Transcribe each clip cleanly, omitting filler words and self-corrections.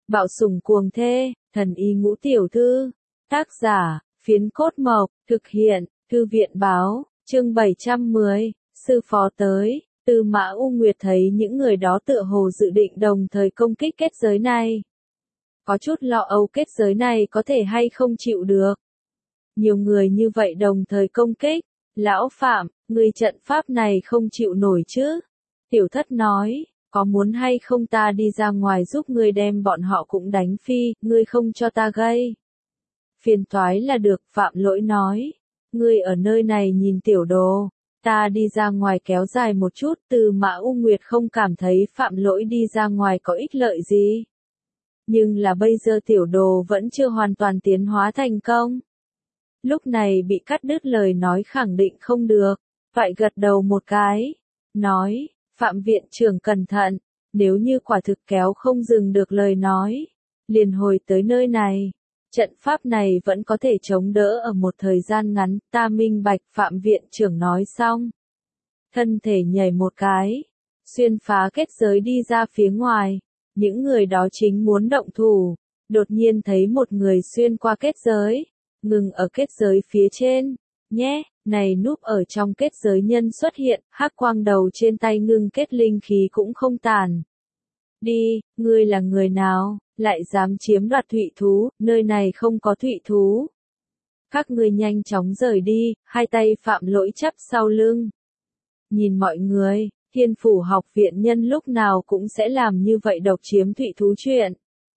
Bạo sủng cuồng thê, thần y ngũ tiểu thư. Tác giả, Phiến Cốt Mộc, thực hiện, Thư viện báo, chương 710, sư phó tới. Tư Mã U Nguyệt thấy những người đó tựa hồ dự định đồng thời công kích kết giới này. Có chút lo âu kết giới này có thể hay không chịu được. Nhiều người như vậy đồng thời công kích. Lão Phạm, người trận pháp này không chịu nổi chứ? Tiểu Thất nói, có muốn hay không ta đi ra ngoài giúp ngươi đem bọn họ cũng đánh phi, ngươi không cho ta gây. Phiền toái là được, Phạm Lỗi nói. Ngươi ở nơi này nhìn tiểu đồ, ta đi ra ngoài kéo dài một chút. Tư Mã U Nguyệt không cảm thấy Phạm Lỗi đi ra ngoài có ích lợi gì. Nhưng là bây giờ tiểu đồ vẫn chưa hoàn toàn tiến hóa thành công. Lúc này bị cắt đứt lời nói khẳng định không được, phải gật đầu một cái, nói, Phạm viện trưởng cẩn thận, nếu như quả thực kéo không dừng được lời nói, liền hồi tới nơi này, trận pháp này vẫn có thể chống đỡ ở một thời gian ngắn, ta minh bạch. Phạm viện trưởng nói xong, thân thể nhảy một cái, xuyên phá kết giới đi ra phía ngoài, những người đó chính muốn động thủ, đột nhiên thấy một người xuyên qua kết giới. Ngừng ở kết giới phía trên, nhé, này núp ở trong kết giới nhân xuất hiện, hắc quang đầu trên tay ngưng kết linh khí cũng không tàn. Đi, ngươi là người nào, lại dám chiếm đoạt thụy thú, nơi này không có thụy thú. Các ngươi nhanh chóng rời đi, hai tay Phạm Lỗi chắp sau lưng. Nhìn mọi người, Thiên Phủ học viện nhân lúc nào cũng sẽ làm như vậy độc chiếm thụy thú chuyện.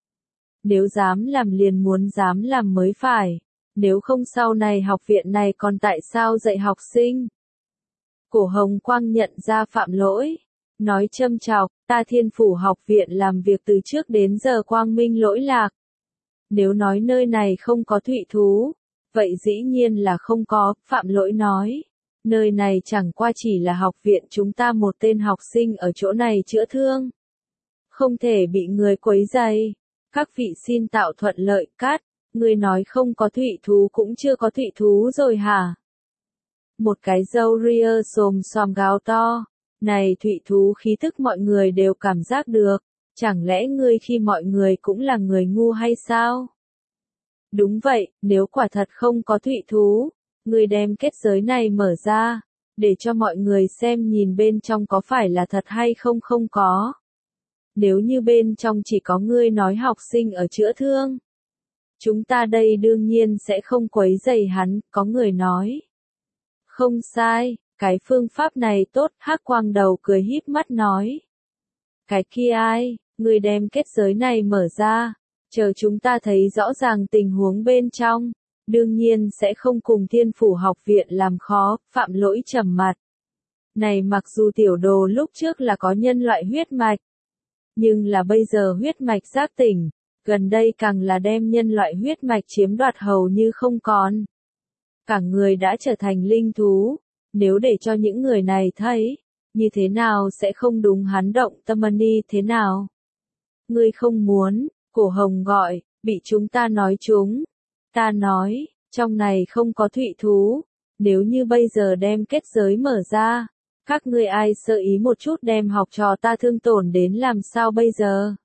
Nếu dám làm liền muốn dám làm mới phải. Nếu không sau này học viện này còn tại sao dạy học sinh? Cổ Hồng Quang nhận ra Phạm Lỗi, nói châm chọc, ta Thiên Phủ học viện làm việc từ trước đến giờ quang minh lỗi lạc. Nếu nói nơi này không có thụy thú, vậy dĩ nhiên là không có. Phạm Lỗi nói, nơi này chẳng qua chỉ là học viện chúng ta một tên học sinh ở chỗ này chữa thương. Không thể bị người quấy rầy. Các vị xin tạo thuận lợi. Cát. Ngươi nói không có thụy thú cũng chưa có thụy thú rồi hả? Một cái râu ria xồm xoàm gào to. Này thụy thú khí thức mọi người đều cảm giác được. Chẳng lẽ ngươi khi mọi người cũng là người ngu hay sao? Đúng vậy, nếu quả thật không có thụy thú, ngươi đem kết giới này mở ra, để cho mọi người xem nhìn bên trong có phải là thật hay không không có. Nếu như bên trong chỉ có ngươi nói học sinh ở chữa thương. Chúng ta đây đương nhiên sẽ không quấy rầy hắn, có người nói. Không sai, cái phương pháp này tốt, hắc quang đầu cười híp mắt nói. Cái kia ai, người đem kết giới này mở ra, chờ chúng ta thấy rõ ràng tình huống bên trong, đương nhiên sẽ không cùng Thiên Phủ học viện làm khó. Phạm Lỗi trầm mặt. Này mặc dù tiểu đồ lúc trước là có nhân loại huyết mạch, nhưng là bây giờ huyết mạch giác tỉnh. Gần đây càng là đem nhân loại huyết mạch chiếm đoạt hầu như không còn. Cả người đã trở thành linh thú, nếu để cho những người này thấy, như thế nào sẽ không đúng hắn động tâm ni thế nào? Ngươi không muốn, Cổ Hồng gọi, bị chúng ta nói chúng. Ta nói, trong này không có thụy thú, nếu như bây giờ đem kết giới mở ra, các ngươi ai sơ ý một chút đem học trò ta thương tổn đến làm sao bây giờ?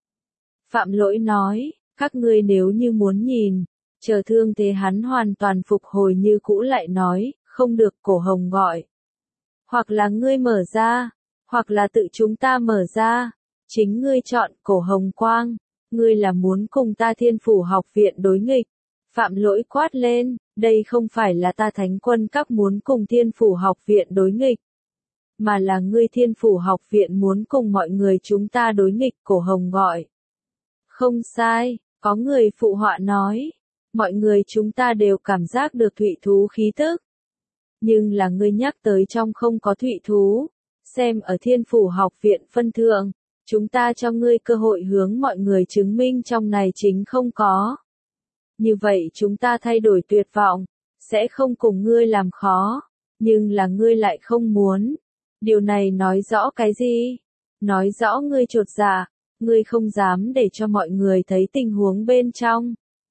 Phạm Lỗi nói, các ngươi nếu như muốn nhìn, chờ thương thế hắn hoàn toàn phục hồi như cũ lại nói, không được. Cổ Hồng gọi. Hoặc là ngươi mở ra, hoặc là tự chúng ta mở ra, chính ngươi chọn. Cổ Hồng Quang, ngươi là muốn cùng ta Thiên Phủ học viện đối nghịch. Phạm Lỗi quát lên, đây không phải là ta Thánh Quân Các muốn cùng Thiên Phủ học viện đối nghịch, mà là ngươi Thiên Phủ học viện muốn cùng mọi người chúng ta đối nghịch. Cổ Hồng gọi. Không sai, có người phụ họa nói, mọi người chúng ta đều cảm giác được thụy thú khí tức. Nhưng là ngươi nhắc tới trong không có thụy thú, xem ở Thiên Phủ học viện phân thượng, chúng ta cho ngươi cơ hội hướng mọi người chứng minh trong này chính không có. Như vậy chúng ta thay đổi tuyệt vọng, sẽ không cùng ngươi làm khó, nhưng là ngươi lại không muốn. Điều này nói rõ cái gì? Nói rõ ngươi chột dạ. Ngươi không dám để cho mọi người thấy tình huống bên trong.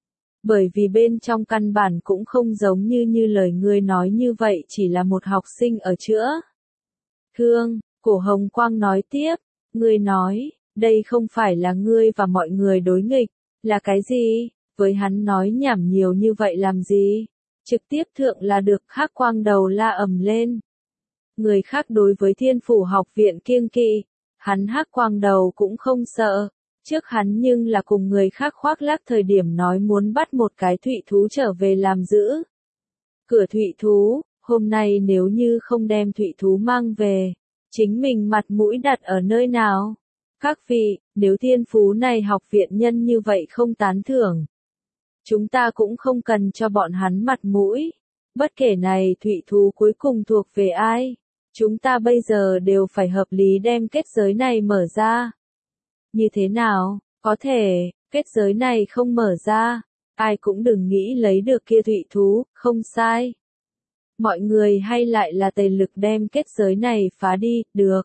Bởi vì bên trong căn bản cũng không giống như lời ngươi nói như vậy, chỉ là một học sinh ở chữa thương. Cổ Hồng Quang nói tiếp, ngươi nói, Đây không phải là ngươi và mọi người đối nghịch, là cái gì? Với hắn nói nhảm nhiều như vậy làm gì? Trực tiếp thượng là được. Hắc Quang Đầu la ầm lên. Người khác đối với Thiên Phủ học viện kiêng kỵ, hắn Hắc Quang Đầu cũng không sợ. Trước hắn nhưng là cùng người khác khoác lác thời điểm nói muốn bắt một cái thụy thú trở về làm giữ. Cửa thụy thú, hôm nay nếu như không đem thụy thú mang về, chính mình mặt mũi đặt ở nơi nào? Các vị, nếu thiên phú này học viện nhân như vậy không tán thưởng, chúng ta cũng không cần cho bọn hắn mặt mũi. Bất kể này thụy thú cuối cùng thuộc về ai, chúng ta bây giờ đều phải hợp lý đem kết giới này mở ra. Như thế nào, có thể, kết giới này không mở ra, ai cũng đừng nghĩ lấy được kia thụy thú, không sai. Mọi người hay lại là tề lực đem kết giới này phá đi, được.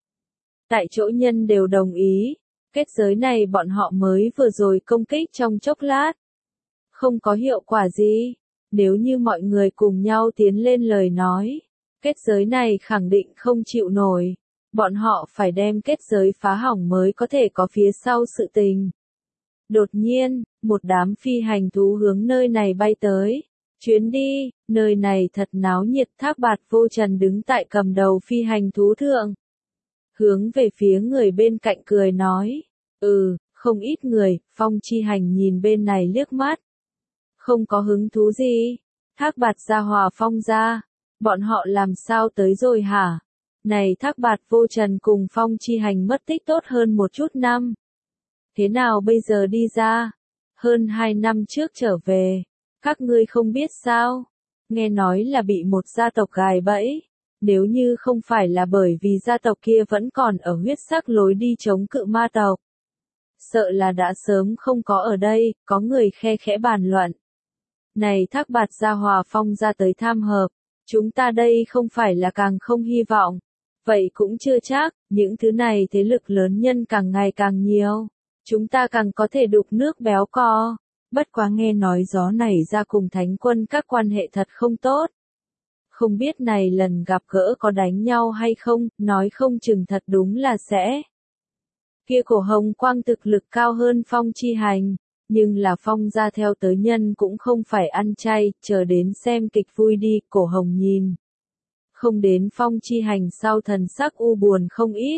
Tại chỗ nhân đều đồng ý, kết giới này bọn họ mới vừa rồi công kích trong chốc lát. Không có hiệu quả gì, nếu như mọi người cùng nhau tiến lên lời nói, kết giới này khẳng định không chịu nổi. Bọn họ phải đem kết giới phá hỏng mới có thể có phía sau sự tình. Đột nhiên, một đám phi hành thú hướng nơi này bay tới. Chuyến đi, nơi này thật náo nhiệt. Thác Bạt Vô Trần đứng tại cầm đầu phi hành thú thượng. Hướng về phía người bên cạnh cười nói. Không ít người. Phong Chi Hành nhìn bên này liếc mắt. Không có hứng thú gì. Thác Bạt ra Hòa Phong ra. Bọn họ làm sao tới rồi hả? Này Thác Bạt Vô Trần cùng Phong Chi Hành mất tích tốt hơn một chút năm. Thế nào bây giờ đi ra? Hơn 2 năm trước trở về. Các ngươi không biết sao? Nghe nói là bị một gia tộc gài bẫy. Nếu như không phải là bởi vì gia tộc kia vẫn còn ở huyết sắc lối đi chống cự ma tộc. Sợ là đã sớm không có ở đây, có người khe khẽ bàn luận. Này Thác Bạt ra Hòa Phong ra tới tham hợp. Chúng ta đây không phải là càng không hy vọng. Vậy cũng chưa chắc, những thứ này thế lực lớn nhân càng ngày càng nhiều. Chúng ta càng có thể đục nước béo cò. Bất quá nghe nói gió này ra cùng thánh quân các quan hệ thật không tốt. Không biết này lần gặp gỡ có đánh nhau hay không, nói không chừng thật đúng là sẽ. Kia Cổ Hồng Quang thực lực cao hơn Phong Chi Hành, nhưng là Phong ra theo tới nhân cũng không phải ăn chay, chờ đến xem kịch vui đi. Cổ Hồng nhìn. Không đến Phong Chi Hành sau thần sắc u buồn không ít.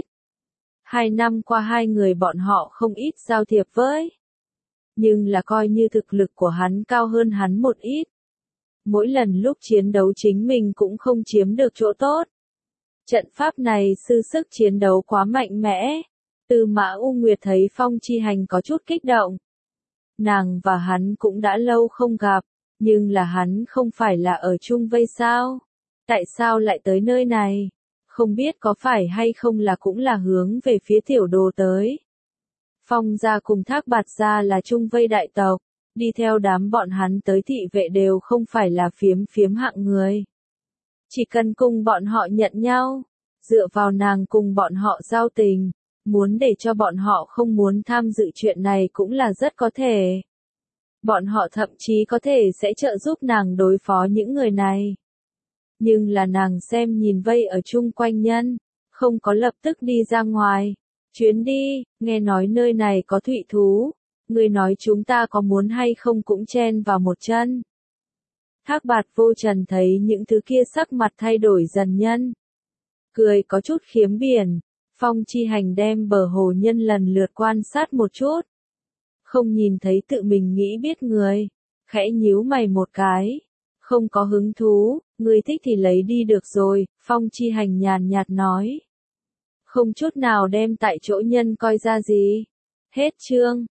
2 năm qua hai người bọn họ không ít giao thiệp với. Nhưng là coi như thực lực của hắn cao hơn hắn một ít. Mỗi lần lúc chiến đấu chính mình cũng không chiếm được chỗ tốt. Trận pháp này sư sức chiến đấu quá mạnh mẽ. Tư Mã U Nguyệt thấy Phong Chi Hành có chút kích động. Nàng và hắn cũng đã lâu không gặp, nhưng là hắn không phải là ở chung vây sao? Tại sao lại tới nơi này? Không biết có phải hay không là cũng là hướng về phía tiểu đồ tới. Phong gia cùng Thác Bạt gia là chung vây đại tộc, đi theo đám bọn hắn tới thị vệ đều không phải là phiếm hạng người. Chỉ cần cùng bọn họ nhận nhau, dựa vào nàng cùng bọn họ giao tình, muốn để cho bọn họ không muốn tham dự chuyện này cũng là rất có thể. Bọn họ thậm chí có thể sẽ trợ giúp nàng đối phó những người này. Nhưng là nàng xem nhìn vây ở chung quanh nhân, không có lập tức đi ra ngoài. Chuyến đi, nghe nói nơi này có thụy thú, người nói chúng ta có muốn hay không cũng chen vào một chân. Thác Bạt Vô Trần thấy những thứ kia sắc mặt thay đổi dần nhân. Cười có chút khiếm biển, Phong Chi Hành đem bờ hồ nhân lần lượt quan sát một chút. Không nhìn thấy tự mình nghĩ biết người, khẽ nhíu mày một cái. Không có hứng thú, người thích thì lấy đi được rồi, Phong Chi Hành nhàn nhạt nói. Không chút nào đem tại chỗ nhân coi ra gì. Hết chương.